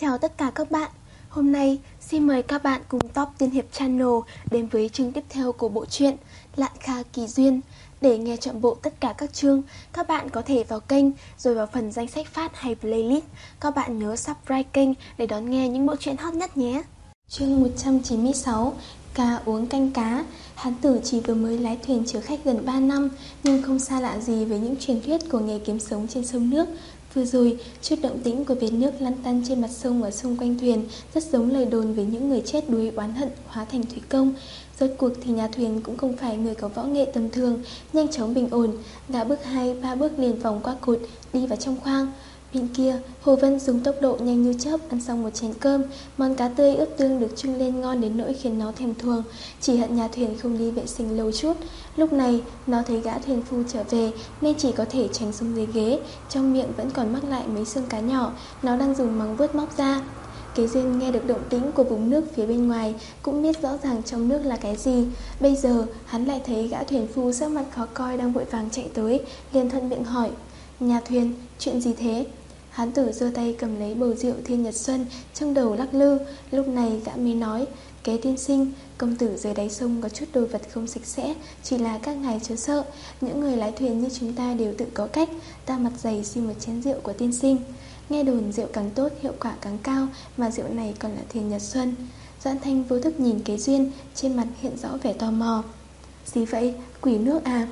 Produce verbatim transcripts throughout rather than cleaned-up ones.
Chào tất cả các bạn. Hôm nay xin mời các bạn cùng Top Tiên Hiệp Channel đến với chương tiếp theo của bộ truyện Lạn Kha Kỳ Duyên. Để nghe trọn bộ tất cả các chương, các bạn có thể vào kênh rồi vào phần danh sách phát hay playlist. Các bạn nhớ subscribe kênh để đón nghe những bộ truyện hot nhất nhé. Chương một trăm chín mươi sáu, Cá uống canh cá. Hán tử chỉ vừa mới lái thuyền chở khách gần ba năm, nhưng không xa lạ gì với những truyền thuyết của nghề kiếm sống trên sông nước. Vừa rồi, chút động tĩnh của vệt nước lăn tăn trên mặt sông ở xung quanh thuyền rất giống lời đồn về những người chết đuối oán hận hóa thành thủy công. Rốt cuộc thì nhà thuyền cũng không phải người có võ nghệ tầm thường, nhanh chóng bình ổn, gã bước hai ba bước liền vòng qua cột, đi vào trong khoang. Bên kia, Hồ Vân dùng tốc độ nhanh như chớp ăn xong một chén cơm, món cá tươi ướp tương được trưng lên ngon đến nỗi khiến nó thèm thuồng, chỉ hận nhà thuyền không đi vệ sinh lâu chút. Lúc này, nó thấy gã thuyền phu trở về nên chỉ có thể tránh xuống dưới ghế, trong miệng vẫn còn mắc lại mấy xương cá nhỏ, nó đang dùng móng vuốt móc ra. Kế Duyên nghe được động tĩnh của vùng nước phía bên ngoài, cũng biết rõ ràng trong nước là cái gì. Bây giờ, hắn lại thấy gã thuyền phu sắc mặt khó coi đang vội vàng chạy tới, liền thuận miệng hỏi: "Nhà thuyền, chuyện gì thế?" Hán tử giơ tay cầm lấy bầu rượu Thiên Nhật Xuân, trong đầu lắc lư. Lúc này gã mới nói: "Kế tiên sinh, công tử dưới đáy sông có chút đồ vật không sạch sẽ, chỉ là các ngài chớ sợ, những người lái thuyền như chúng ta đều tự có cách, ta mặt dày xin một chén rượu của tiên sinh." Nghe đồn rượu càng tốt hiệu quả càng cao, mà rượu này còn là Thiên Nhật Xuân. Doãn Thanh vô thức nhìn Kế Duyên, trên mặt hiện rõ vẻ tò mò. "Gì vậy, quỷ nước à?"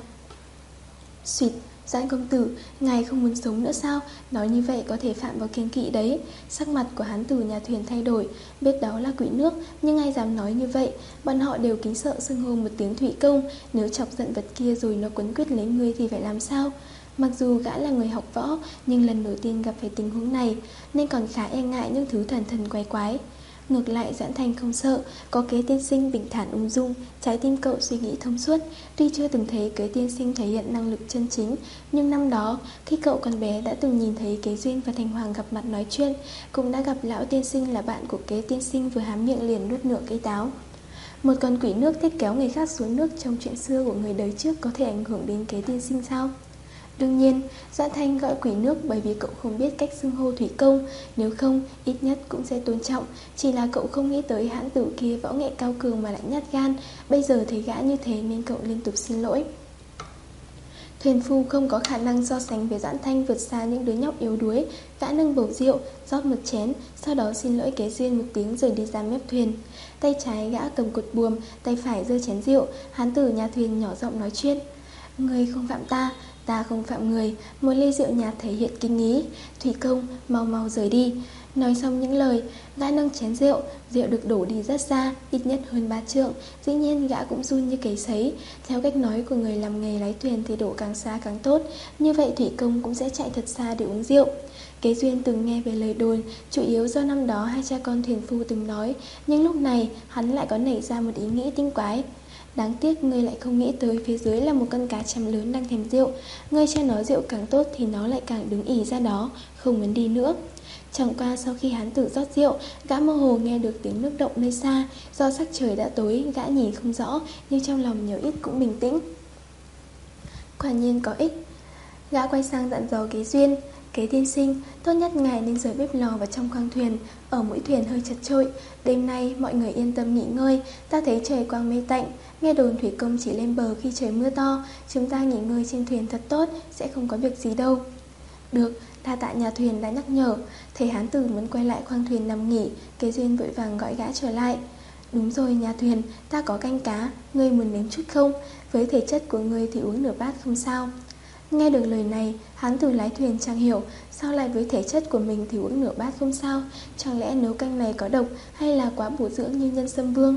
Xuyệt, Doãn công tử, ngài không muốn sống nữa sao? Nói như vậy có thể phạm vào kiêng kỵ đấy. Sắc mặt của hán tử nhà thuyền thay đổi, biết đó là quỷ nước, nhưng ai dám nói như vậy. Bọn họ đều kính sợ xưng hô một tiếng thủy công, nếu chọc giận vật kia rồi nó quấn quyết lấy ngươi thì phải làm sao? Mặc dù gã là người học võ, nhưng lần đầu tiên gặp phải tình huống này, nên còn khá e ngại những thứ thần thần quái quái. Ngược lại Doãn Thanh không sợ, có Kế tiên sinh bình thản ung dung, trái tim cậu suy nghĩ thông suốt. Tuy chưa từng thấy Kế tiên sinh thể hiện năng lực chân chính, nhưng năm đó khi cậu còn bé đã từng nhìn thấy Kế Duyên và Thành Hoàng gặp mặt nói chuyện, cũng đã gặp lão tiên sinh là bạn của Kế tiên sinh vừa há miệng liền nuốt nửa cây táo. Một con quỷ nước thích kéo người khác xuống nước trong chuyện xưa của người đời trước có thể ảnh hưởng đến Kế tiên sinh sao? Đương nhiên, Doãn Thanh gọi quỷ nước bởi vì cậu không biết cách xưng hô thủy công, nếu không, ít nhất cũng sẽ tôn trọng. Chỉ là cậu không nghĩ tới hãn tử kia võ nghệ cao cường mà lại nhát gan, bây giờ thấy gã như thế nên cậu liên tục xin lỗi. Thuyền phu không có khả năng so sánh với Doãn Thanh vượt xa những đứa nhóc yếu đuối. Gã nâng bầu rượu, rót một chén, sau đó xin lỗi Kế Duyên một tiếng rồi đi ra mép thuyền. Tay trái gã cầm cột buồm, tay phải giơ chén rượu. Hán tử nhà thuyền nhỏ giọng nói chuyện: "Người không phạm ta, ta không phạm người." Một ly rượu nhạt thể hiện kinh ý. "Thủy công, mau mau rời đi." Nói xong những lời, gã nâng chén rượu, rượu được đổ đi rất xa, ít nhất hơn ba trượng. Dĩ nhiên gã cũng run như cầy sấy. Theo cách nói của người làm nghề lái thuyền thì đổ càng xa càng tốt, như vậy thủy công cũng sẽ chạy thật xa để uống rượu. Kế Duyên từng nghe về lời đồn, chủ yếu do năm đó hai cha con thuyền phu từng nói, nhưng lúc này hắn lại có nảy ra một ý nghĩ tinh quái. Đáng tiếc ngươi lại không nghĩ tới phía dưới là một con cá chấm lớn đang thèm rượu. Ngươi cho nó rượu càng tốt thì nó lại càng đứng ỉ ra đó, không muốn đi nữa. Chẳng qua sau khi hán tử rót rượu, gã mơ hồ nghe được tiếng nước động nơi xa. Do sắc trời đã tối, gã nhìn không rõ, nhưng trong lòng nhiều ít cũng bình tĩnh. Quả nhiên có ích. Gã quay sang dặn dò Kế Duyên: "Kế tiên sinh, tốt nhất ngài nên rời bếp lò vào trong khoang thuyền. Ở mũi thuyền hơi chật chội, đêm nay mọi người yên tâm nghỉ ngơi. Ta thấy trời quang mây tạnh, nghe đồn thủy công chỉ lên bờ khi trời mưa to. Chúng ta nghỉ ngơi trên thuyền thật tốt, sẽ không có việc gì đâu." "Được, đa tạ nhà thuyền đã nhắc nhở." Thấy hán tử muốn quay lại khoang thuyền nằm nghỉ, Kế Duyên vội vàng gọi gã trở lại: "Đúng rồi nhà thuyền, ta có canh cá, ngươi muốn nếm chút không? Với thể chất của ngươi thì uống nửa bát không sao." Nghe được lời này, hán tử lái thuyền chẳng hiểu, sao lại với thể chất của mình thì uống nửa bát không sao? Chẳng lẽ nấu canh này có độc hay là quá bổ dưỡng như nhân sâm vương?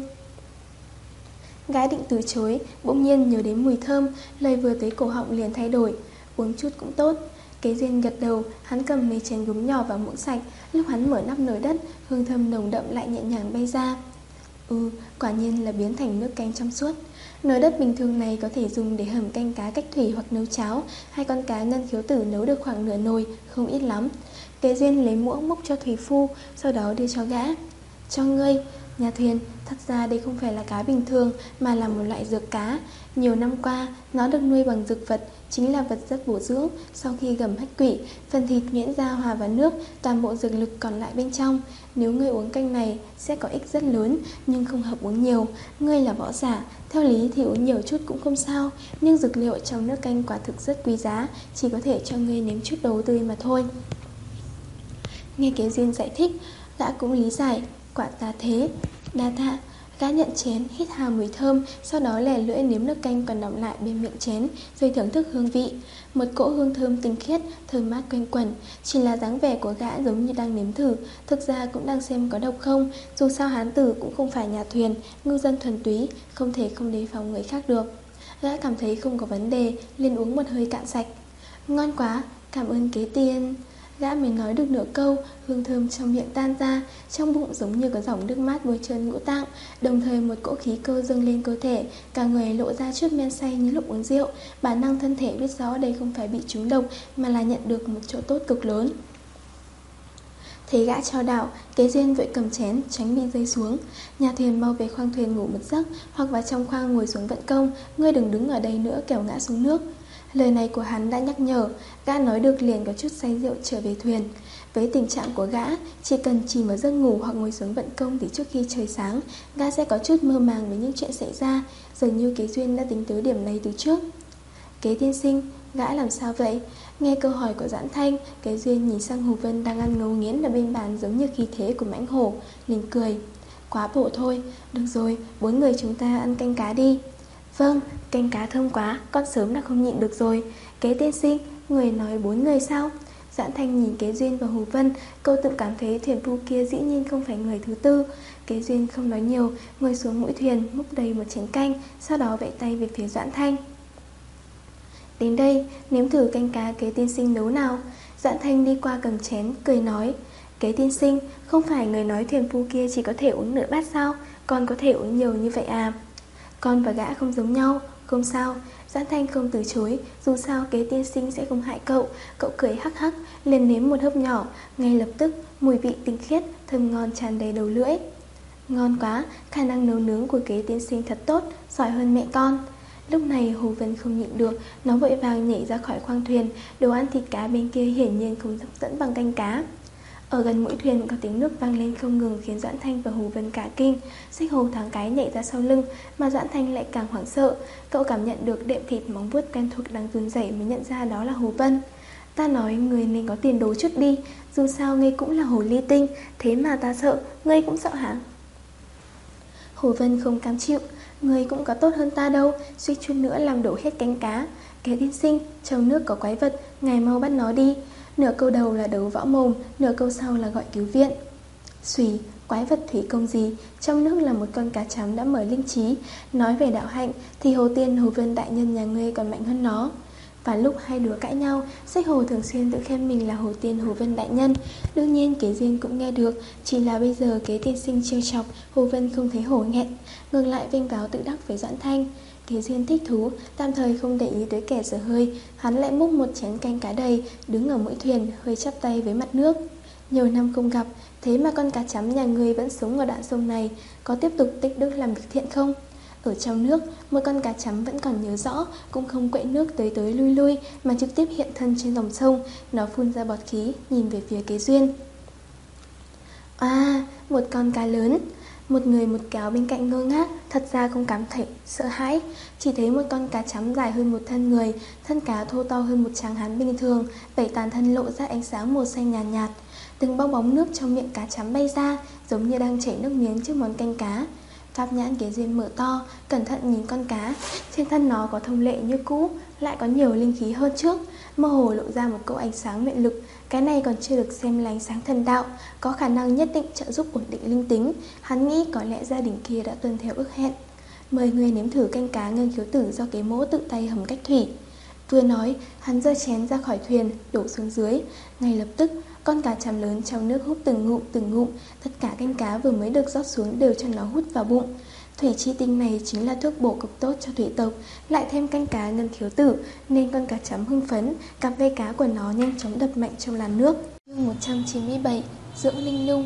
Gã định từ chối, bỗng nhiên nhớ đến mùi thơm, lời vừa tới cổ họng liền thay đổi: "Uống chút cũng tốt." Kế Duyên gật đầu, hắn cầm mấy chén gốm nhỏ và muỗng sạch, lúc hắn mở nắp nồi đất, hương thơm nồng đậm lại nhẹ nhàng bay ra. Ừ, quả nhiên là biến thành nước canh trong suốt. Nồi đất bình thường này có thể dùng để hầm canh cá cách thủy hoặc nấu cháo. Hai con cá ngân khiếu tử nấu được khoảng nửa nồi, không ít lắm. Kế Duyên lấy muỗng múc cho thủy phu, sau đó đưa cho gã: "Cho ngươi." Nhà thuyền, thật ra đây không phải là cá bình thường mà là một loại dược cá. Nhiều năm qua, nó được nuôi bằng dược vật, chính là vật rất bổ dưỡng. Sau khi gầm hách quỷ, phần thịt nhuyễn ra hòa vào nước, toàn bộ dược lực còn lại bên trong. Nếu ngươi uống canh này sẽ có ích rất lớn, nhưng không hợp uống nhiều. Ngươi là võ giả, theo lý thì uống nhiều chút cũng không sao, nhưng dược liệu trong nước canh quả thực rất quý giá, chỉ có thể cho ngươi nếm chút đầu tươi mà thôi. Nghe Kế Duyên giải thích, gã cũng lý giải. Quả ta thế, đa tạ. Gã nhận chén, hít hà mùi thơm, sau đó lè lưỡi nếm nước canh còn đọng lại bên miệng chén, rồi thưởng thức hương vị. Một cỗ hương thơm tinh khiết, thơm mát quanh quẩn. Chỉ là dáng vẻ của gã giống như đang nếm thử, thực ra cũng đang xem có độc không. Dù sao hán tử cũng không phải nhà thuyền, ngư dân thuần túy, không thể không đề phòng người khác được. Gã cảm thấy không có vấn đề, liền uống một hơi cạn sạch. Ngon quá, cảm ơn Kế Tiên. Gã mới nói được nửa câu, hương thơm trong miệng tan ra, trong bụng giống như có dòng nước mát bôi trơn ngũ tạng, đồng thời một cỗ khí cơ dâng lên cơ thể, cả người lộ ra chút men say như lúc uống rượu. Bản năng thân thể biết rõ đây không phải bị trúng độc mà là nhận được một chỗ tốt cực lớn. Thấy gã trao đảo, Kế Duyên vội cầm chén tránh bị rơi xuống. Nhà thuyền mau về khoang thuyền ngủ một giấc, hoặc vào trong khoang ngồi xuống vận công. Ngươi đừng đứng ở đây nữa kẻo ngã xuống nước. Lời này của hắn đã nhắc nhở. Gã nói được liền có chút say rượu trở về thuyền. Với tình trạng của gã, chỉ cần chìm ở giấc ngủ hoặc ngồi xuống vận công thì trước khi trời sáng, gã sẽ có chút mơ màng về những chuyện xảy ra. Dường như Kế Duyên đã tính tới điểm này từ trước. Kế tiên sinh, gã làm sao vậy? Nghe câu hỏi của Doãn Thanh, Kế Duyên nhìn sang Hồ Vân đang ăn ngấu nghiến ở bên bàn giống như khí thế của mãnh hổ, liền cười. Quá bổ thôi, được rồi, bốn người chúng ta ăn canh cá đi. Vâng, canh cá thơm quá, con sớm đã không nhịn được rồi. Kế tiên sinh, người nói bốn người sao? Doãn Thanh nhìn Kế Duyên và Hồ Vân, cô tự cảm thấy thuyền phu kia dĩ nhiên không phải người thứ tư. Kế Duyên không nói nhiều, ngồi xuống mũi thuyền, múc đầy một chén canh, sau đó vẫy tay về phía Doãn Thanh. Đến đây, nếm thử canh cá Kế tiên sinh nấu nào. Doãn Thanh đi qua cầm chén, cười nói. Kế tiên sinh, không phải người nói thuyền phu kia chỉ có thể uống nửa bát sao? Con có thể uống nhiều như vậy à? Con và gã không giống nhau, không sao. Doãn Thanh không từ chối, dù sao Kế tiên sinh sẽ không hại cậu. Cậu cười hắc hắc, liền nếm một hớp nhỏ. Ngay lập tức, mùi vị tinh khiết, thơm ngon tràn đầy đầu lưỡi. Ngon quá, khả năng nấu nướng của Kế tiên sinh thật tốt, giỏi hơn mẹ con. Lúc này Hồ Vân không nhịn được, nó vội vàng nhảy ra khỏi khoang thuyền. Đồ ăn thịt cá bên kia hiển nhiên không hấp dẫn bằng canh cá. Ở gần mũi thuyền có tiếng nước vang lên không ngừng, khiến Doãn Thanh và Hồ Vân cả kinh. Xích Hồ thoáng cái nhảy ra sau lưng, mà Doãn Thanh lại càng hoảng sợ. Cậu cảm nhận được đệm thịt móng vuốt quen thuộc đang run rẩy mới nhận ra đó là Hồ Vân. Ta nói người nên có tiền đồ chút đi, dù sao ngươi cũng là hồ ly tinh, thế mà ta sợ, ngươi cũng sợ hả? Hồ Vân không cam chịu. Người cũng có tốt hơn ta đâu, suýt chút nữa làm đổ hết canh cá. Kế tiên sinh, trong nước có quái vật, ngài mau bắt nó đi. Nửa câu đầu là đấu võ mồm, nửa câu sau là gọi cứu viện. Xùy, quái vật thủy công gì? Trong nước là một con cá chấm đã mở linh trí. Nói về đạo hạnh thì Hồ Tiên Hồ Vân đại nhân nhà ngươi còn mạnh hơn nó. Và lúc hai đứa cãi nhau, Xích Hồ thường xuyên tự khen mình là Hồ Tiên Hồ Vân đại nhân. Đương nhiên Kế Duyên cũng nghe được, chỉ là bây giờ Kế tiên sinh trêu chọc, Hồ Vân không thấy hổ nghẹn, ngược lại vênh váo tự đắc với Doãn Thanh. Kế Duyên thích thú, tạm thời không để ý tới kẻ dở hơi, hắn lại múc một chén canh cá đầy, đứng ở mũi thuyền, hơi chắp tay với mặt nước. Nhiều năm không gặp, thế mà con cá chấm nhà ngươi vẫn sống ở đoạn sông này, có tiếp tục tích đức làm việc thiện không? Ở trong nước, một con cá chấm vẫn còn nhớ rõ, cũng không quậy nước tới tới lui lui mà trực tiếp hiện thân trên dòng sông. Nó phun ra bọt khí, nhìn về phía Kế Duyên. À, một con cá lớn. Một người một kéo bên cạnh ngơ ngác, thật ra không cảm thấy sợ hãi. Chỉ thấy một con cá chấm dài hơn một thân người, thân cá thô to hơn một tráng hán bình thường, vảy toàn thân lộ ra ánh sáng màu xanh nhạt nhạt. Từng bong bóng nước trong miệng cá chấm bay ra, giống như đang chảy nước miếng trước món canh cá. Pháp nhãn Kế Duyên mở to, cẩn thận nhìn con cá. Trên thân nó có thông lệ như cũ, lại có nhiều linh khí hơn trước. Mơ hồ lộ ra một cỗ ánh sáng nguyện lực. Cái này còn chưa được xem là ánh sáng thần đạo, có khả năng nhất định trợ giúp ổn định linh tính. Hắn nghĩ có lẽ gia đình kia đã tuân theo ước hẹn. Mời người nếm thử canh cá ngân khiếu tử do Kế mỗ tự tay hầm cách thủy. Vừa nói, hắn giơ chén ra khỏi thuyền, đổ xuống dưới. Ngay lập tức, con cá chấm lớn trong nước hút từng ngụm từng ngụm, tất cả canh cá vừa mới được rót xuống đều cho nó hút vào bụng. Thủy chi tinh này chính là thuốc bổ cực tốt cho thủy tộc, lại thêm canh cá ngân khiếu tử, nên con cá chấm hưng phấn, cặp vây cá của nó nhanh chóng đập mạnh trong làn nước. Chương một trăm chín mươi bảy, dưỡng linh lung.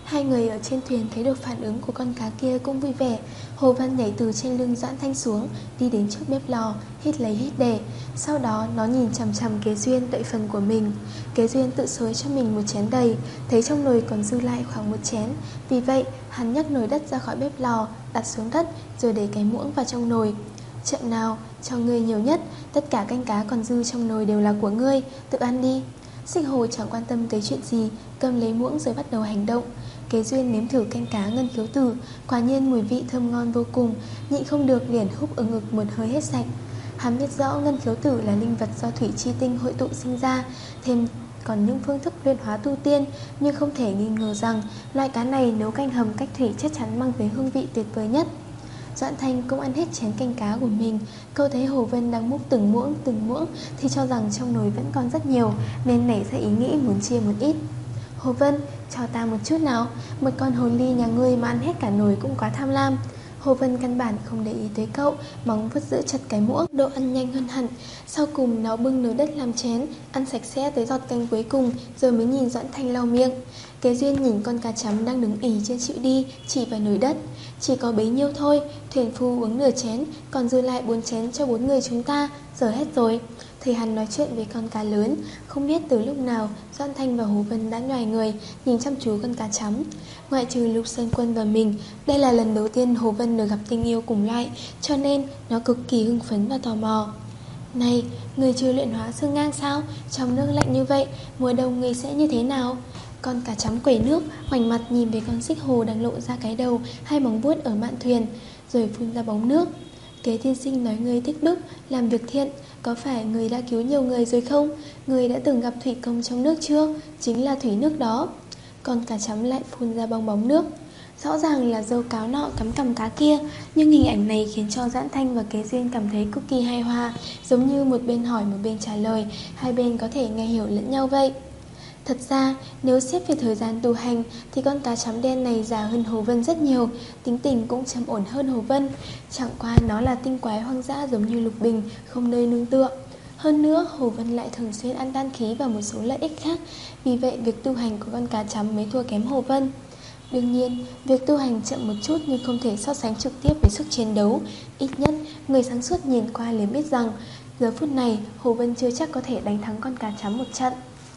Hai người ở trên thuyền thấy được phản ứng của con cá kia cũng vui vẻ. Hồ Vân nhảy từ trên lưng Doãn Thanh xuống, đi đến trước bếp lò, hít lấy hít để. Sau đó nó nhìn chằm chằm Kế Duyên đợi phần của mình. Kế Duyên tự xới cho mình một chén đầy, thấy trong nồi còn dư lại khoảng một chén. Vì vậy hắn nhấc nồi đất ra khỏi bếp lò, đặt xuống đất, rồi để cái muỗng vào trong nồi. Chậm nào, cho ngươi nhiều nhất, tất cả canh cá còn dư trong nồi đều là của ngươi, tự ăn đi. Xích Hồ chẳng quan tâm tới chuyện gì, cầm lấy muỗng rồi bắt đầu hành động. Kế Duyên nếm thử canh cá ngân khiếu tử, quả nhiên mùi vị thơm ngon vô cùng, nhịn không được liền húp ở ngực một hơi hết sạch. Hắn biết rõ ngân khiếu tử là linh vật do thủy chi tinh hội tụ sinh ra, thêm còn những phương thức luyện hóa tu tiên, nhưng không thể nghi ngờ rằng loại cá này nấu canh hầm cách thủy chắc chắn mang tới hương vị tuyệt vời nhất. Doãn Thanh cũng ăn hết chén canh cá của mình. Cậu thấy Hồ Vân đang múc từng muỗng từng muỗng thì cho rằng trong nồi vẫn còn rất nhiều, nên nảy ra ý nghĩ muốn chia một ít. Hồ Vân, cho ta một chút nào, một con hồ ly nhà ngươi mà ăn hết cả nồi cũng quá tham lam. Hồ Vân căn bản không để ý tới cậu, móng vuốt giữ chặt cái muỗng, độ ăn nhanh hơn hẳn. Sau cùng nó bưng nồi đất làm chén, ăn sạch sẽ tới giọt canh cuối cùng, rồi mới nhìn Doãn Thanh lau miệng. Kế Duyên nhìn con cá chấm đang đứng ỉ trên chịu đi, chỉ vào nồi đất. Chỉ có bấy nhiêu thôi, thuyền phu uống nửa chén, còn dư lại bốn chén cho bốn người chúng ta, giờ hết rồi. Thấy hắn nói chuyện với con cá lớn, không biết từ lúc nào Doãn Thanh và Hồ Vân đã nhoài người, nhìn chăm chú con cá chấm. Ngoại trừ Lục Sơn Quân và mình, đây là lần đầu tiên Hồ Vân được gặp tình yêu cùng loại, cho nên nó cực kỳ hưng phấn và tò mò. Này, người chưa luyện hóa xương ngang sao? Trong nước lạnh như vậy, mùa đông người sẽ như thế nào? Con cá chấm quẩy nước, ngoảnh mặt nhìn về con xích hồ đang lộ ra cái đầu, hai móng vuốt ở mạn thuyền, rồi phun ra bóng nước. Kế tiên sinh nói người thích đức, làm việc thiện, có phải người đã cứu nhiều người rồi không? Người đã từng gặp thủy công trong nước chưa? Chính là thủy nước đó. Con cá chấm lại phun ra bong bóng nước. Rõ ràng là dâu cáo nọ cắm cằm cá kia, nhưng hình ảnh này khiến cho Doãn Thanh và Kế Duyên cảm thấy cực kỳ hài hòa, giống như một bên hỏi một bên trả lời, hai bên có thể nghe hiểu lẫn nhau vậy. Thật ra, nếu xét về thời gian tu hành thì con cá chấm đen này già hơn Hồ Vân rất nhiều, tính tình cũng trầm ổn hơn Hồ Vân. Chẳng qua nó là tinh quái hoang dã giống như Lục Bình, không nơi nương tựa. Hơn nữa, Hồ Vân lại thường xuyên ăn đan khí và một số lợi ích khác, vì vậy việc tu hành của con cá chấm mới thua kém Hồ Vân. Đương nhiên, việc tu hành chậm một chút nhưng không thể so sánh trực tiếp với sức chiến đấu. Ít nhất, người sáng suốt nhìn qua liền biết rằng giờ phút này Hồ Vân chưa chắc có thể đánh thắng con cá chấm một trận.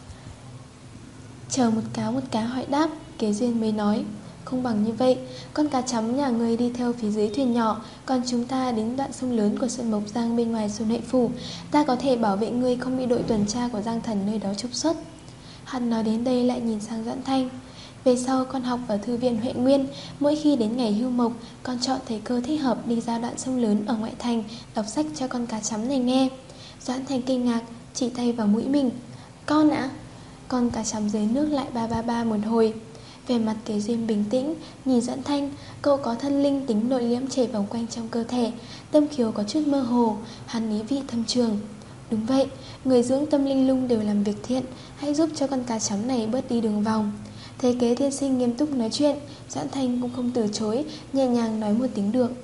Chờ một cá một cá hỏi đáp, Kế Duyên mới nói, không bằng như vậy, con cá chấm nhà người đi theo phía dưới thuyền nhỏ, còn chúng ta đến đoạn sông lớn của Xuân Mộc Giang bên ngoài Xuân Huệ Phủ, ta có thể bảo vệ ngươi không bị đội tuần tra của Giang Thần nơi đó trục xuất. Hắn nói đến đây lại nhìn sang Doãn Thanh. Về sau con học ở thư viện Huệ Nguyên, mỗi khi đến ngày hưu mộc, con chọn thời cơ thích hợp đi ra đoạn sông lớn ở ngoại thành, đọc sách cho con cá chấm này nghe. Doãn Thanh kinh ngạc, chỉ tay vào mũi mình. Con ạ? Con cá chấm dưới nước lại ba ba ba một hồi. Về mặt Kế Duyên bình tĩnh, nhìn Doãn Thanh, cậu có thân linh tính nội liễm chảy vòng quanh trong cơ thể, tâm khiếu có chút mơ hồ, hắn ý vị thâm trường. Đúng vậy, người dưỡng tâm linh lung đều làm việc thiện, hãy giúp cho con cá chấm này bớt đi đường vòng. Thấy Kế tiên sinh nghiêm túc nói chuyện, Doãn Thanh cũng không từ chối, nhẹ nhàng nói một tiếng được.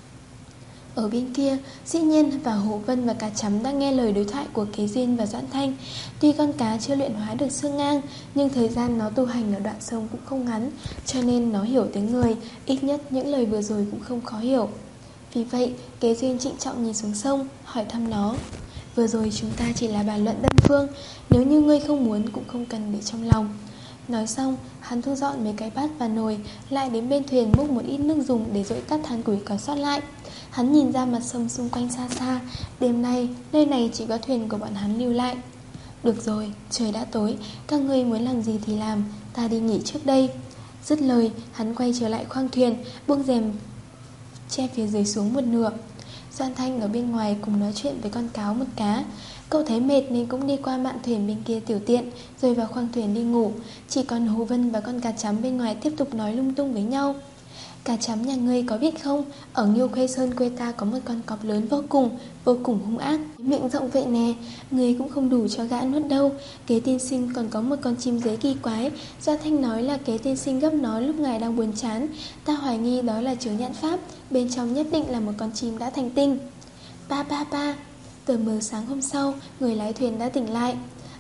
Ở bên kia, Dĩ Nhiên và Hồ Vân và cá chấm đang nghe lời đối thoại của Kế Duyên và Doãn Thanh. Tuy con cá chưa luyện hóa được xương ngang, nhưng thời gian nó tu hành ở đoạn sông cũng không ngắn, cho nên nó hiểu tiếng người, ít nhất những lời vừa rồi cũng không khó hiểu. Vì vậy, Kế Duyên trịnh trọng nhìn xuống sông, hỏi thăm nó. Vừa rồi chúng ta chỉ là bàn luận đơn phương, nếu như ngươi không muốn cũng không cần để trong lòng. Nói xong, hắn thu dọn mấy cái bát và nồi, lại đến bên thuyền múc một ít nước dùng để dội tắt than củi còn sót lại. Hắn nhìn ra mặt sông xung quanh xa xa, đêm nay nơi này chỉ có thuyền của bọn hắn lưu lại. Được rồi, trời đã tối, các ngươi muốn làm gì thì làm, ta đi nghỉ trước đây. Dứt lời, hắn quay trở lại khoang thuyền, buông rèm che phía dưới xuống một nửa. Doãn Thanh ở bên ngoài cùng nói chuyện với con cáo một cá. Cậu thấy mệt nên cũng đi qua mạn thuyền bên kia tiểu tiện, rồi vào khoang thuyền đi ngủ. Chỉ còn Hồ Vân và con cá chấm bên ngoài tiếp tục nói lung tung với nhau. Cá chấm nhà ngươi có biết không, ở Nghiêu Khuê Sơn quê ta có một con cọp lớn vô cùng, vô cùng hung ác, miệng rộng vậy nè, ngươi cũng không đủ cho gã nuốt đâu. Kế tiên sinh còn có một con chim dế kỳ quái, Doãn Thanh nói là Kế tiên sinh gấp nó lúc ngài đang buồn chán, ta hoài nghi đó là chướng nhãn pháp, bên trong nhất định là một con chim đã thành tinh. Ba ba ba. Tờ mờ sáng hôm sau, người lái thuyền đã tỉnh lại.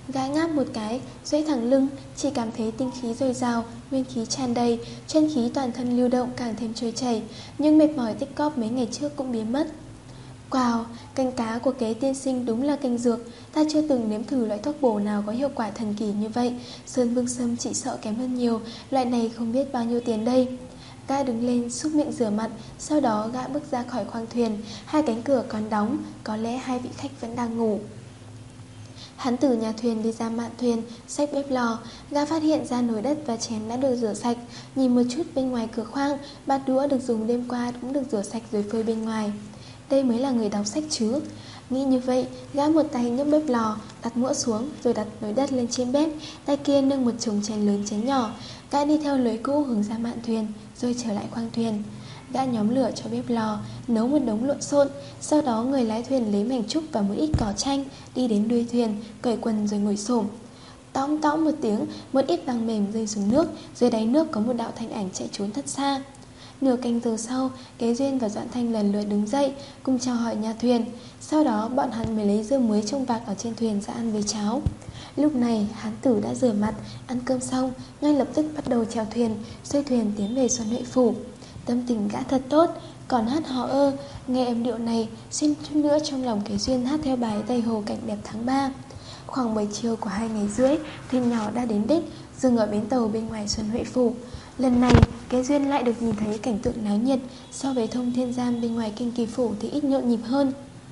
Gã ngáp một cái, duỗi thẳng lưng, chỉ cảm thấy tinh khí dồi dào, nguyên khí tràn đầy, chân khí toàn thân lưu động càng thêm trôi chảy, nhưng mệt mỏi tích cóp mấy ngày trước cũng biến mất. Wow, canh cá của Kế tiên sinh đúng là canh dược. Ta chưa từng nếm thử loại thuốc bổ nào có hiệu quả thần kỳ như vậy. Sơn Vương Sâm chỉ sợ kém hơn nhiều. Loại này không biết bao nhiêu tiền đây. Gã đứng lên xúc miệng rửa mặt, sau đó gã bước ra khỏi khoang thuyền. Hai cánh cửa còn đóng, có lẽ hai vị khách vẫn đang ngủ. Hắn từ nhà thuyền đi ra mạn thuyền, xách bếp lò. Gã phát hiện ra nồi đất và chén đã được rửa sạch. Nhìn một chút bên ngoài cửa khoang, bát đũa được dùng đêm qua cũng được rửa sạch rồi phơi bên ngoài. Đây mới là người đọc sách chứ. Nghĩ như vậy, gã một tay nhấc bếp lò, đặt muỗng xuống, rồi đặt nồi đất lên trên bếp, tay kia nâng một chồng chén lớn chén nhỏ. Gã đi theo lối cũ hướng ra mạn thuyền, rồi trở lại khoang thuyền. Gã nhóm lửa cho bếp lò, nấu một đống lộn xộn. Sau đó người lái thuyền lấy mảnh trúc và một ít cỏ chanh, đi đến đuôi thuyền, cởi quần rồi ngồi xổm. Tóm tóm một tiếng, một ít vàng mềm rơi xuống nước. Dưới đáy nước có một đạo thanh ảnh chạy trốn thật xa. Nửa canh giờ sau, Kế Duyên và Doãn Thanh lần lượt đứng dậy, cùng chào hỏi nhà thuyền. Sau đó bọn hắn mới lấy dưa muối trong vạc ở trên thuyền ra ăn với cháo. Lúc này Hán Tử đã rửa mặt, ăn cơm xong, ngay lập tức bắt đầu chèo thuyền, xoay thuyền tiến về Xuân Huệ Phủ. Tâm tình gã thật tốt, còn hát hò ơ. Nghe âm điệu này, xin chút nữa trong lòng Kế Duyên hát theo bài Tây Hồ Cảnh Đẹp tháng ba. Khoảng bảy chiều của hai ngày rưỡi, thuyền nhỏ đã đến đích, dừng ở bến tàu bên ngoài Xuân Huệ Phủ. Lần này, Kế Duyên lại được nhìn thấy cảnh tượng náo nhiệt. So với Thông Thiên Giam bên ngoài Kinh Kỳ Phủ thì ít nhộn nhịp hơn.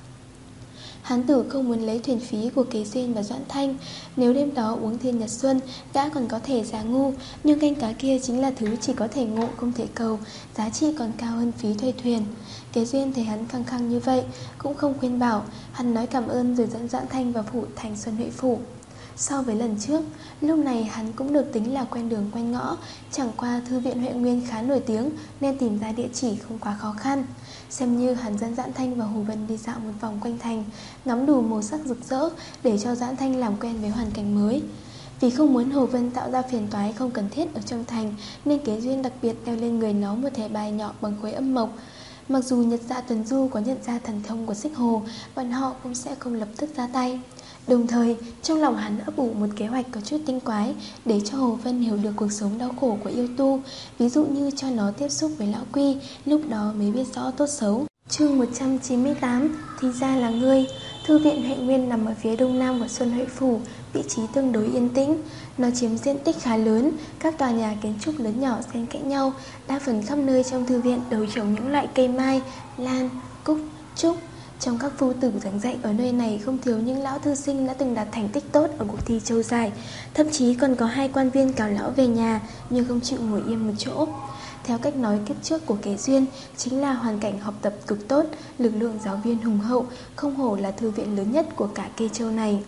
Hán Tử không muốn lấy thuyền phí của Kế Duyên và Doãn Thanh. Nếu đêm đó uống Thiên Nhật Xuân, gã còn có thể giả ngu, nhưng canh cá kia chính là thứ chỉ có thể ngộ không thể cầu, giá trị còn cao hơn phí thuê thuyền. Kế Duyên thấy hắn khăng khăng như vậy, cũng không khuyên bảo. Hắn nói cảm ơn rồi dẫn Doãn Thanh vào phủ thành Xuân Huệ Phủ. So với lần trước, lúc này hắn cũng được tính là quen đường quen ngõ. Chẳng qua thư viện Huệ Nguyên khá nổi tiếng, nên tìm ra địa chỉ không quá khó khăn. Xem như hắn dẫn Doãn Thanh và Hồ Vân đi dạo một vòng quanh thành, ngắm đủ màu sắc rực rỡ, để cho Doãn Thanh làm quen với hoàn cảnh mới. Vì không muốn Hồ Vân tạo ra phiền toái không cần thiết ở trong thành, nên Kế Duyên đặc biệt đeo lên người nó một thẻ bài nhỏ bằng khối âm mộc. Mặc dù Nhật Dạ Tuần Du có nhận ra thần thông của Xích Hồ, bọn họ cũng sẽ không lập tức ra tay. Đồng thời, trong lòng hắn ấp ủ một kế hoạch có chút tinh quái, để cho Hồ Vân hiểu được cuộc sống đau khổ của yêu tu. Ví dụ như cho nó tiếp xúc với lão Quy, lúc đó mới biết rõ tốt xấu. Chương một trăm chín mươi tám, thì ra là ngươi. Thư viện Huệ Nguyên nằm ở phía đông nam của Xuân Huệ Phủ, vị trí tương đối yên tĩnh. Nó chiếm diện tích khá lớn, các tòa nhà kiến trúc lớn nhỏ xen kẽ nhau. Đa phần khắp nơi trong thư viện đều trồng những loại cây mai, lan, cúc, trúc. Trong các phu tử giảng dạy ở nơi này không thiếu những lão thư sinh đã từng đạt thành tích tốt ở cuộc thi châu giải. Thậm chí còn có hai quan viên cáo lão về nhà, nhưng không chịu ngồi yên một chỗ. Theo cách nói kiếp trước của Kế Duyên, chính là hoàn cảnh học tập cực tốt, lực lượng giáo viên hùng hậu, không hổ là thư viện lớn nhất của cả Kê Châu này.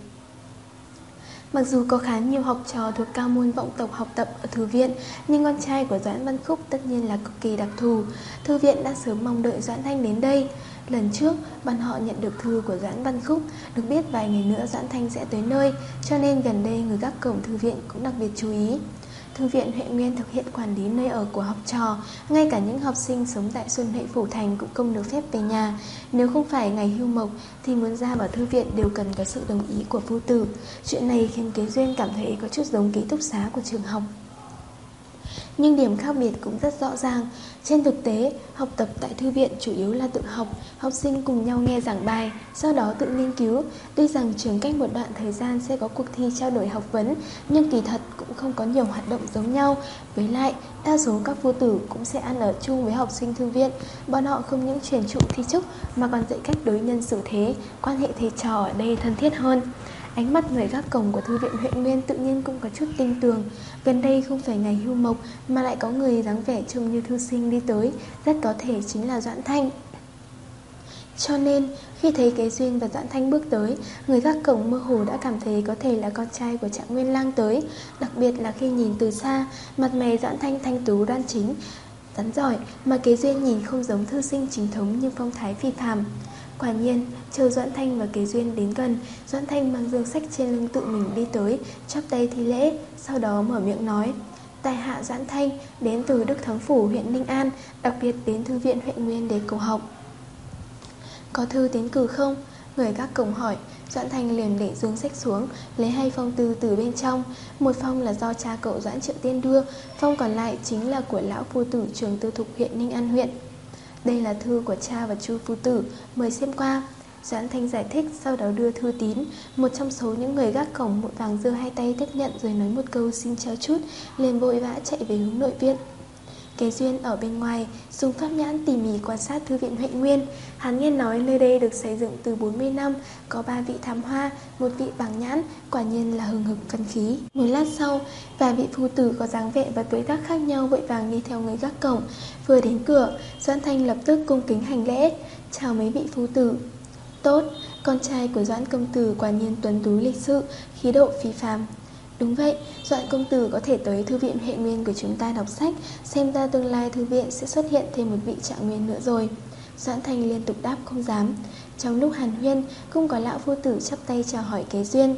Mặc dù có khá nhiều học trò thuộc cao môn vọng tộc học tập ở thư viện, nhưng con trai của Doãn Văn Khúc tất nhiên là cực kỳ đặc thù. Thư viện đã sớm mong đợi Doãn Thanh đến đây. Lần trước, bọn họ nhận được thư của Doãn Văn Khúc, được biết vài ngày nữa Doãn Thanh sẽ tới nơi, cho nên gần đây người gác cổng thư viện cũng đặc biệt chú ý. Thư viện Huệ Nguyên thực hiện quản lý nơi ở của học trò, ngay cả những học sinh sống tại Xuân Huệ Phủ Thành cũng không được phép về nhà. Nếu không phải ngày hưu mộc thì muốn ra vào thư viện đều cần có sự đồng ý của phu tử. Chuyện này khiến Kế Duyên cảm thấy có chút giống ký túc xá của trường học. Nhưng điểm khác biệt cũng rất rõ ràng. Trên thực tế, học tập tại thư viện chủ yếu là tự học, học sinh cùng nhau nghe giảng bài, sau đó tự nghiên cứu. Tuy rằng trường cách một đoạn thời gian sẽ có cuộc thi trao đổi học vấn, nhưng kỳ thật cũng không có nhiều hoạt động giống nhau. Với lại, đa số các phu tử cũng sẽ ăn ở chung với học sinh thư viện. Bọn họ không những truyền trụ thi trúc mà còn dạy cách đối nhân xử thế, quan hệ thầy trò ở đây thân thiết hơn. Ánh mắt người gác cổng của thư viện Huệ Nguyên tự nhiên cũng có chút tinh tường. Gần đây không phải ngày hưu mộc mà lại có người dáng vẻ trông như thư sinh đi tới, rất có thể chính là Doãn Thanh. Cho nên, khi thấy Kế Duyên và Doãn Thanh bước tới, người gác cổng mơ hồ đã cảm thấy có thể là con trai của Trạng Nguyên Lang tới. Đặc biệt là khi nhìn từ xa, mặt mày Doãn Thanh thanh tú đoan chính, rắn giỏi, mà Kế Duyên nhìn không giống thư sinh chính thống nhưng phong thái phi phàm. Quả nhiên, chờ Doãn Thanh và Kế Duyên đến gần, Doãn Thanh mang dương sách trên lưng tự mình đi tới, chắp tay thi lễ, sau đó mở miệng nói: Tại hạ Doãn Thanh, đến từ Đức Thắng Phủ huyện Ninh An, đặc biệt đến thư viện Huệ Nguyên để cầu học. Có thư tiến cử không? Người gác cổng hỏi. Doãn Thanh liền để giương sách xuống, lấy hai phong thư từ bên trong. Một phong là do cha cậu Doãn Triệu Tiên đưa, phong còn lại chính là của lão phu tử trường Tư Thục huyện Ninh An huyện. Đây là thư của cha và Chu phu tử, mời xem qua. Doãn Thanh giải thích, sau đó đưa thư tín. Một trong số những người gác cổng vội vàng giơ hai tay tiếp nhận rồi nói một câu xin chào chút, liền vội vã chạy về hướng nội viện. Kế Duyên ở bên ngoài dùng pháp nhãn tỉ mỉ quan sát thư viện Huệ Nguyên. Hắn nghe nói nơi đây được xây dựng từ bốn mươi năm, có ba vị thám hoa, một vị bảng nhãn, quả nhiên là hừng hực văn khí. Một lát sau, vài vị phu tử có dáng vẻ và tuổi tác khác nhau vội vàng đi theo người gác cổng. Vừa đến cửa, Doãn Thanh lập tức cung kính hành lễ, chào mấy vị phu tử. Tốt, con trai của Doãn công tử quả nhiên tuấn tú lịch sự, khí độ phi phàm. Đúng vậy, Doãn công tử có thể tới thư viện Huệ Nguyên của chúng ta đọc sách, xem ra tương lai thư viện sẽ xuất hiện thêm một vị trạng nguyên nữa rồi. Doãn Thanh liên tục đáp không dám. Trong lúc hàn huyên, cũng có lão phu tử chắp tay chào hỏi Kế Duyên.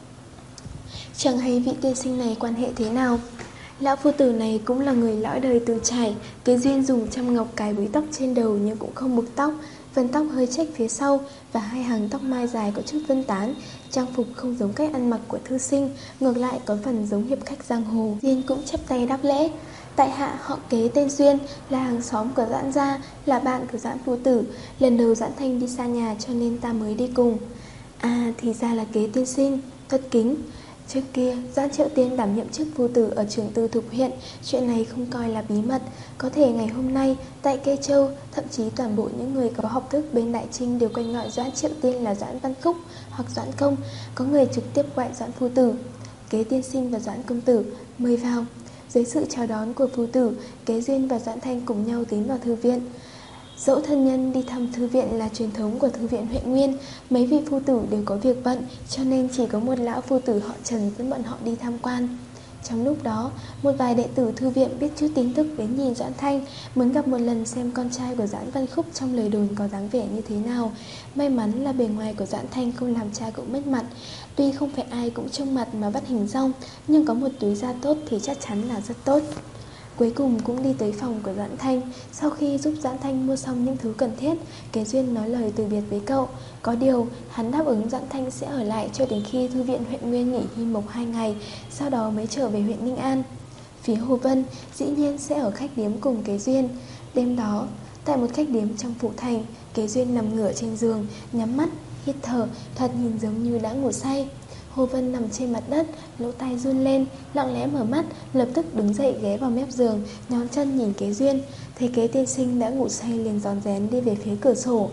Chẳng hay vị tiên sinh này quan hệ thế nào. Lão phu tử này cũng là người lõi đời từ trải. Kế Duyên dùng trăm ngọc cài búi tóc trên đầu nhưng cũng không buộc tóc, vân tóc hơi chếch phía sau và hai hàng tóc mai dài có chút vân tán. Trang phục không giống cách ăn mặc của thư sinh, ngược lại có phần giống hiệp khách giang hồ. Duyên cũng chắp tay đáp lễ. Tại hạ họ Kế tên Duyên, là hàng xóm của Doãn gia, là bạn của Doãn phu tử. Lần đầu Doãn Thanh đi xa nhà cho nên ta mới đi cùng. À, thì ra là Kế tiên sinh, thất kính. Trước kia, Doãn Triệu Tiên đảm nhiệm chức phu tử ở trường Tư Thục huyện, chuyện này không coi là bí mật. Có thể ngày hôm nay, tại Kê Châu, thậm chí toàn bộ những người có học thức bên Đại Trinh đều quanh gọi Doãn Triệu Tiên là Doãn Văn Khúc hoặc Doãn Công. Có người trực tiếp gọi Doãn phu tử. Kế tiên sinh và Doãn công tử, mời vào. Dưới sự chào đón của phu tử, Kế Duyên và Doãn Thanh cùng nhau tiến vào thư viện. Dẫu thân nhân đi thăm thư viện là truyền thống của thư viện Huệ Nguyên, mấy vị phu tử đều có việc bận, cho nên chỉ có một lão phu tử họ Trần dẫn bọn họ đi tham quan. Trong lúc đó, một vài đệ tử thư viện biết chút tin tức đến nhìn Doãn Thanh, muốn gặp một lần xem con trai của Doãn Văn Khúc trong lời đồn có dáng vẻ như thế nào. May mắn là bề ngoài của Doãn Thanh không làm cha cậu mất mặt. Tuy không phải ai cũng trông mặt mà bắt hình dong, nhưng có một túi da tốt thì chắc chắn là rất tốt. Cuối cùng cũng đi tới phòng của Doãn Thanh. Sau khi giúp Doãn Thanh mua xong những thứ cần thiết, Kế Duyên nói lời từ biệt với cậu. Có điều, hắn đáp ứng Doãn Thanh sẽ ở lại cho đến khi thư viện huyện Nguyên nghỉ hy mộc hai ngày, sau đó mới trở về huyện Ninh An. Phía Hồ Vân dĩ nhiên sẽ ở khách điếm cùng Kế Duyên. Đêm đó, tại một khách điếm trong phủ thành, Kế Duyên nằm ngửa trên giường, nhắm mắt, hít thở, thoạt nhìn giống như đã ngủ say. Hồ Vân nằm trên mặt đất, lỗ tai run lên, lặng lẽ mở mắt, lập tức đứng dậy ghé vào mép giường, nhón chân nhìn Kế Duyên. Thấy Kế tiên sinh đã ngủ say liền rón rén đi về phía cửa sổ.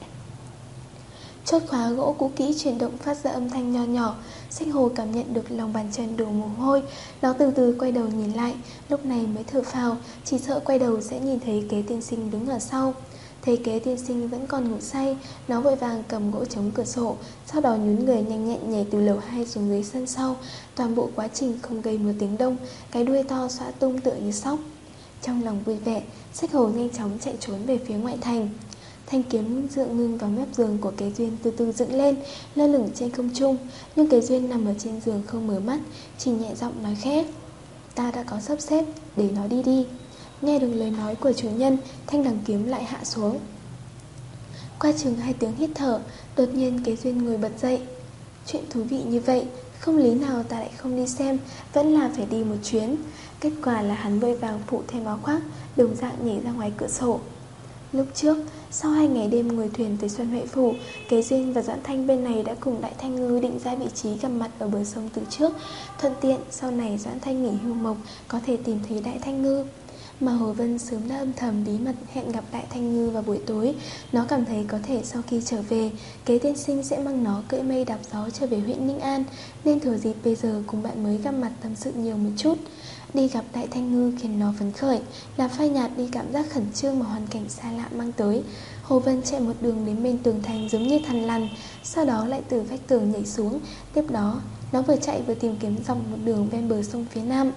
Chốt khóa gỗ cũ kỹ chuyển động phát ra âm thanh nho nhỏ. Xích Hồ cảm nhận được lòng bàn chân đổ mồ hôi. Nó từ từ quay đầu nhìn lại, lúc này mới thở phào, chỉ sợ quay đầu sẽ nhìn thấy Kế tiên sinh đứng ở sau. Thấy Kế tiên sinh vẫn còn ngủ say, nó vội vàng cầm gỗ chống cửa sổ, sau đó nhún người nhanh nhẹn nhảy từ lầu hai xuống dưới sân sau. Toàn bộ quá trình không gây một tiếng động, cái đuôi to xõa tung tựa như sóc. Trong lòng vui vẻ, Xích Hồ nhanh chóng chạy trốn về phía ngoại thành. Thanh kiếm dựa ngưng vào mép giường của Kế Duyên từ từ dựng lên, lơ lửng trên không trung. Nhưng Kế Duyên nằm ở trên giường không mở mắt, chỉ nhẹ giọng nói khẽ: Ta đã có sắp xếp, để nó đi đi. Nghe được lời nói của chủ nhân, thanh đằng kiếm lại hạ xuống. Qua chừng hai tiếng hít thở, đột nhiên Kế Duyên ngồi bật dậy. Chuyện thú vị như vậy, không lý nào ta lại không đi xem, vẫn là phải đi một chuyến. Kết quả là hắn vội vàng phụ thêm áo khoác, đồng dạng nhảy ra ngoài cửa sổ. Lúc trước, sau hai ngày đêm ngồi thuyền tới Xuân Huệ Phủ, Kế Duyên và Doãn Thanh bên này đã cùng Đại Thanh Ngư định ra vị trí gặp mặt ở bờ sông từ trước. Thuận tiện, sau này Doãn Thanh nghỉ hưu mộc, có thể tìm thấy Đại Thanh Ngư. Mà Hồ Vân sớm đã âm thầm bí mật hẹn gặp Đại Thanh Ngư vào buổi tối. Nó cảm thấy có thể sau khi trở về, Kế tiên sinh sẽ mang nó cưỡi mây đạp gió trở về huyện Ninh An, nên thừa dịp bây giờ cùng bạn mới gặp mặt tâm sự nhiều một chút. Đi gặp Đại Thanh Ngư khiến nó phấn khởi, làm phai nhạt đi cảm giác khẩn trương mà hoàn cảnh xa lạ mang tới. Hồ Vân chạy một đường đến bên tường thành giống như thằn lằn, sau đó lại từ vách tường nhảy xuống. Tiếp đó, nó vừa chạy vừa tìm kiếm dọc một đường ven bờ sông phía nam.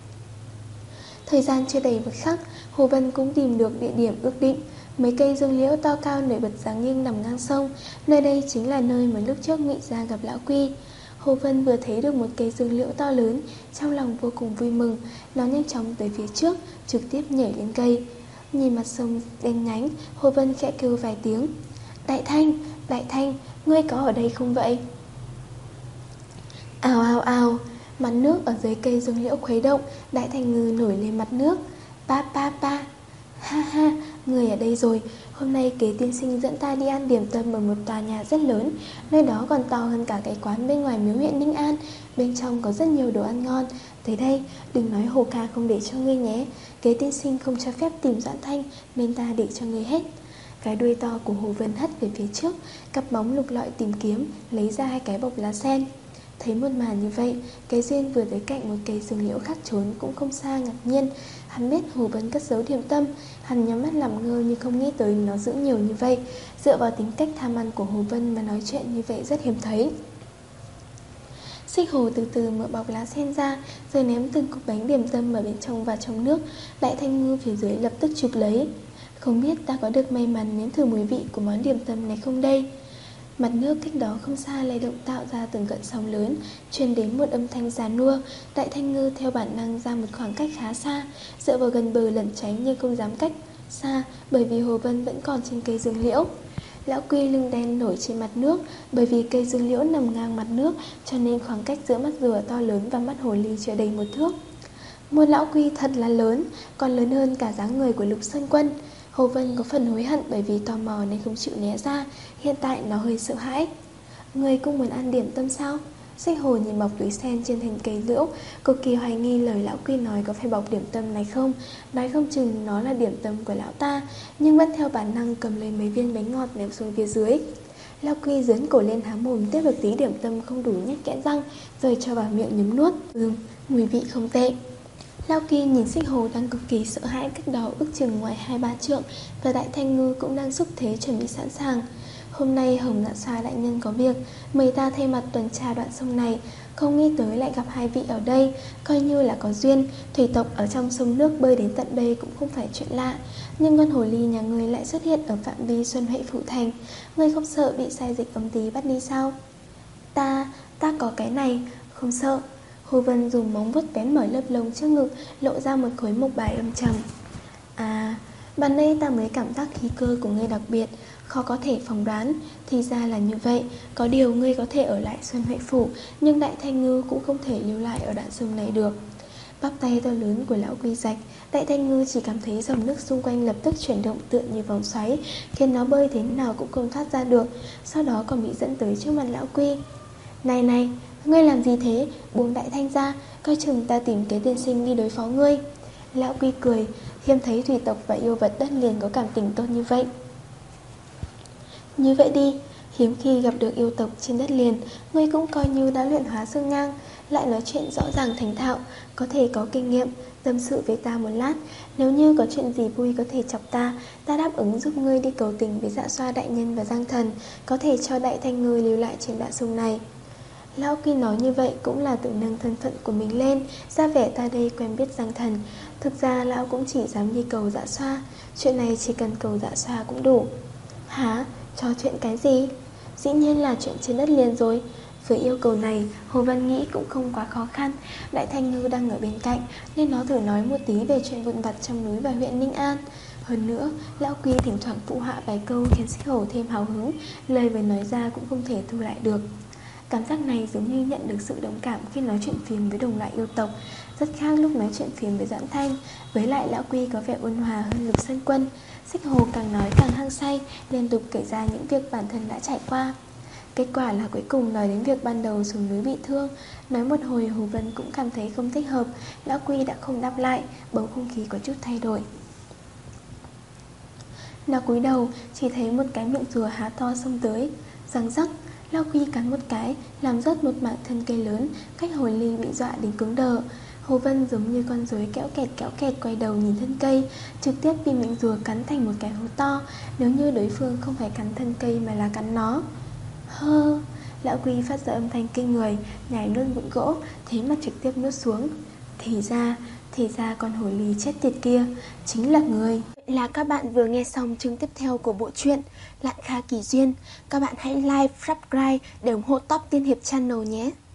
Thời gian chưa đầy một khắc, Hồ Vân cũng tìm được địa điểm ước định. Mấy cây dương liễu to cao nổi bật dáng nghiêng nằm ngang sông. Nơi đây chính là nơi mà lúc trước Ngụy Gia gặp Lão Quy. Hồ Vân vừa thấy được một cây dương liễu to lớn, trong lòng vô cùng vui mừng. Nó nhanh chóng tới phía trước, trực tiếp nhảy lên cây. Nhìn mặt sông đen nhánh, Hồ Vân khẽ kêu vài tiếng. Đại Thanh, Đại Thanh, ngươi có ở đây không vậy? Ào ào ào, mặt nước ở dưới cây dương liễu khuấy động, Đại Thanh Ngư nổi lên mặt nước. Pa pa pa. Ha ha, người ở đây rồi. Hôm nay Kế tiên sinh dẫn ta đi ăn điểm tâm ở một tòa nhà rất lớn. Nơi đó còn to hơn cả cái quán bên ngoài miếu huyện Ninh An. Bên trong có rất nhiều đồ ăn ngon. Tới đây, đừng nói Hồ ca không để cho ngươi nhé. Kế tiên sinh không cho phép tìm Doãn Thanh, nên ta để cho ngươi hết. Cái đuôi to của Hồ Vân hất về phía trước, cặp móng lục lọi tìm kiếm, lấy ra hai cái bọc lá sen. Thấy một màn như vậy, Cái Duyên vừa tới cạnh một cây dương liễu khác trốn cũng không xa ngạc nhiên. Hắn biết Hồ Vân cất giấu điểm tâm. Hắn nhắm mắt làm ngơ nhưng không nghĩ tới nó giữ nhiều như vậy. Dựa vào tính cách tham ăn của Hồ Vân mà nói chuyện như vậy rất hiếm thấy. Xích Hồ từ từ mở bọc lá sen ra, rồi ném từng cục bánh điểm tâm ở bên trong vào trong nước. Đại Thanh Ngư phía dưới lập tức chụp lấy. Không biết ta có được may mắn nếm thử mùi vị của món điểm tâm này không đây? Mặt nước cách đó không xa lay động tạo ra từng cơn sóng lớn, truyền đến một âm thanh già nua. Đại Thanh Ngư theo bản năng ra một khoảng cách khá xa, dựa vào gần bờ lẩn tránh nhưng không dám cách xa, bởi vì Hồ Vân vẫn còn trên cây dương liễu. Lão Quy lưng đen nổi trên mặt nước, bởi vì cây dương liễu nằm ngang mặt nước, cho nên khoảng cách giữa mắt rùa to lớn và mắt hồ ly chưa đầy một thước. Một lão Quy thật là lớn, còn lớn hơn cả dáng người của Lục Sơn Quân. Hồ Vân có phần hối hận bởi vì tò mò nên không chịu né ra. Hiện tại nó hơi sợ hãi. Người cũng muốn ăn điểm tâm sao? Xích Hồ nhìn bọc túi sen trên thành cây liễu, cực kỳ hoài nghi lời lão Quy nói có phải bọc điểm tâm này không. Nói không chừng nó là điểm tâm của lão ta, nhưng vẫn theo bản năng cầm lấy mấy viên bánh ngọt ném xuống phía dưới. Lão Quy dướn cổ lên há mồm tiếp được tí điểm tâm không đủ nhét kẽ răng, rồi cho vào miệng nhấm nuốt. Ừm, mùi vị không tệ. Lao Kỳ nhìn Xích Hồ đang cực kỳ sợ hãi cách đó ước chừng ngoài hai ba trượng, và Đại Thanh Ngư cũng đang xúc thế chuẩn bị sẵn sàng. Hôm nay Hồng Dạ Xoa đại nhân có việc, mời ta thay mặt tuần tra đoạn sông này. Không nghĩ tới lại gặp hai vị ở đây, coi như là có duyên. Thủy tộc ở trong sông nước bơi đến tận đây cũng không phải chuyện lạ. Nhưng con hồ ly nhà ngươi lại xuất hiện ở phạm vi Xuân Huệ Phủ Thành. Ngươi không sợ bị sai dịch ấm tí bắt đi sao? Ta, ta có cái này, không sợ. Hồ Vân dùng móng vuốt bén mở lớp lông trước ngực, lộ ra một khối mộc bài âm trầm. À, ban nay ta mới cảm giác khí cơ của ngươi đặc biệt, khó có thể phỏng đoán. Thì ra là như vậy, có điều ngươi có thể ở lại Xuân Huệ Phủ, nhưng Đại Thanh Ngư cũng không thể lưu lại ở đoạn sông này được. Bắp tay to lớn của lão Quy rạch, Đại Thanh Ngư chỉ cảm thấy dòng nước xung quanh lập tức chuyển động tựa như vòng xoáy, khiến nó bơi thế nào cũng không thoát ra được, sau đó còn bị dẫn tới trước mặt lão Quy. Này này, ngươi làm gì thế? Buông Đại Thanh ra, coi chừng ta tìm Kế tiên sinh đi đối phó ngươi. Lão Quy cười, hiếm thấy thủy tộc và yêu vật đất liền có cảm tình tốt như vậy. Như vậy đi, hiếm khi gặp được yêu tộc trên đất liền, ngươi cũng coi như đã luyện hóa xương ngang, lại nói chuyện rõ ràng thành thạo, có thể có kinh nghiệm, tâm sự với ta một lát. Nếu như có chuyện gì vui có thể chọc ta, ta đáp ứng giúp ngươi đi cầu tình với Dạ Xoa đại nhân và Giang Thần, có thể cho Đại Thanh Ngư lưu lại trên đoạn sông này. Lão Quy nói như vậy cũng là tự nâng thân phận của mình lên, ra vẻ ta đây quen biết Giang Thần. Thực ra lão cũng chỉ dám đi cầu Dạ Xoa, chuyện này chỉ cần cầu Dạ Xoa cũng đủ. Hả? Cho chuyện cái gì? Dĩ nhiên là chuyện trên đất liền rồi. Với yêu cầu này, Hồ Văn nghĩ cũng không quá khó khăn. Đại Thanh Ngư đang ở bên cạnh, nên nó thử nói một tí về chuyện vụn vặt trong núi và huyện Ninh An. Hơn nữa, lão Quy thỉnh thoảng phụ họa vài câu khiến Xích Hổ thêm hào hứng, lời vừa nói ra cũng không thể thu lại được. Cảm giác này giống như nhận được sự đồng cảm khi nói chuyện phím với đồng loại yêu tộc, rất khác lúc nói chuyện phím với Doãn Thanh. Với lại lão Quy có vẻ ôn hòa hơn Lục Sơn Quân. Xích Hồ càng nói càng hăng say, liên tục kể ra những việc bản thân đã trải qua. Kết quả là cuối cùng nói đến việc ban đầu xuống núi bị thương. Nói một hồi Hồ Vân cũng cảm thấy không thích hợp. Lão Quy đã không đáp lại, bầu không khí có chút thay đổi. Nó cúi đầu, chỉ thấy một cái miệng rùa há to xông tới. Răng rắc, Lão Quy cắn một cái, làm rớt một mảng thân cây lớn, cách hồ ly bị dọa đến cứng đờ. Hồ Vân giống như con rối kéo kẹt kéo kẹt quay đầu nhìn thân cây, trực tiếp bị miệng rùa cắn thành một cái hố to, nếu như đối phương không phải cắn thân cây mà là cắn nó. Hơ, Lão Quy phát ra âm thanh kinh người, nhảy nuốt vụn gỗ, thế mà trực tiếp nuốt xuống. Thì ra, thì ra con hồ ly chết tiệt kia chính là người. Vậy là các bạn vừa nghe xong chương tiếp theo của bộ truyện Lạn Kha Kỳ Duyên. Các bạn hãy like, subscribe để ủng hộ Top Tiên Hiệp Channel nhé.